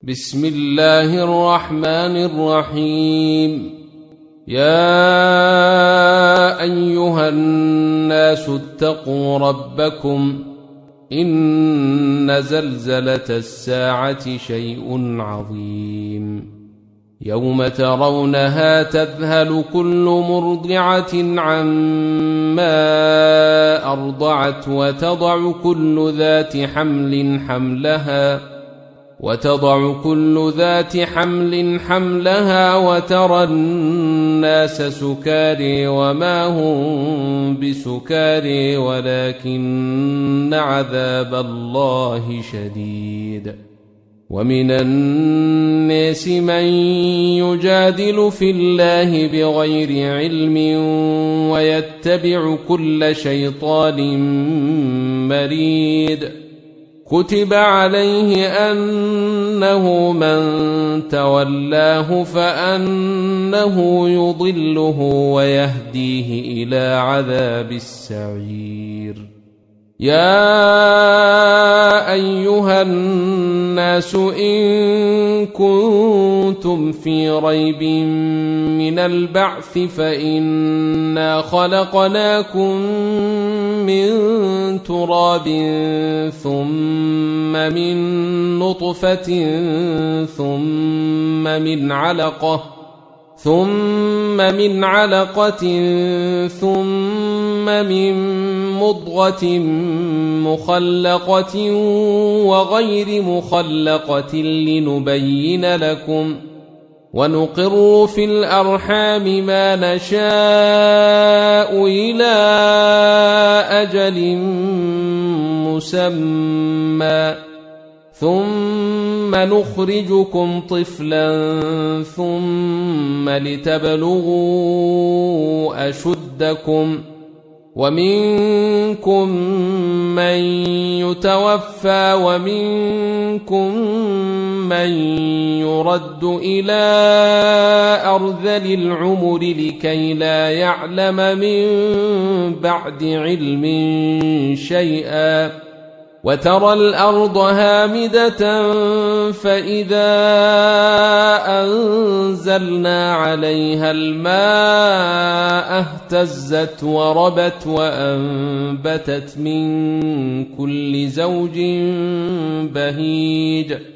بسم الله الرحمن الرحيم. يا أيها الناس اتقوا ربكم إن زلزلة الساعة شيء عظيم يوم ترونها تذهل كل مرضعة عما أرضعت وتضع كل ذات حمل حملها وترى الناس سكاري وما هم بسكاري ولكن عذاب الله شديد. ومن الناس من يجادل في الله بغير علم ويتبع كل شيطان مريد. كتب عليه أنه من تولاه فأنه يضله ويهديه إلى عذاب السعير. يا أيها الناس إن كنتم في ريب من البعث فإنا خلقناكم من تراب ثم من نطفة ثم من علقة ثم من مضغة مخلقة وغير مخلقة لنبين لكم ونقر في الأرحام ما نشاء إلى أجل مسمى ثم نخرجكم طفلا ثم لتبلغوا أشدكم ومنكم من يتوفى ومنكم من يرد إلى أرذل العمر لكي لا يعلم من بعد علم شيئا. وترى الأرض هامدة فإذا أنزلنا عليها الماء اهتزت وربت وأنبتت من كل زوج بهيج.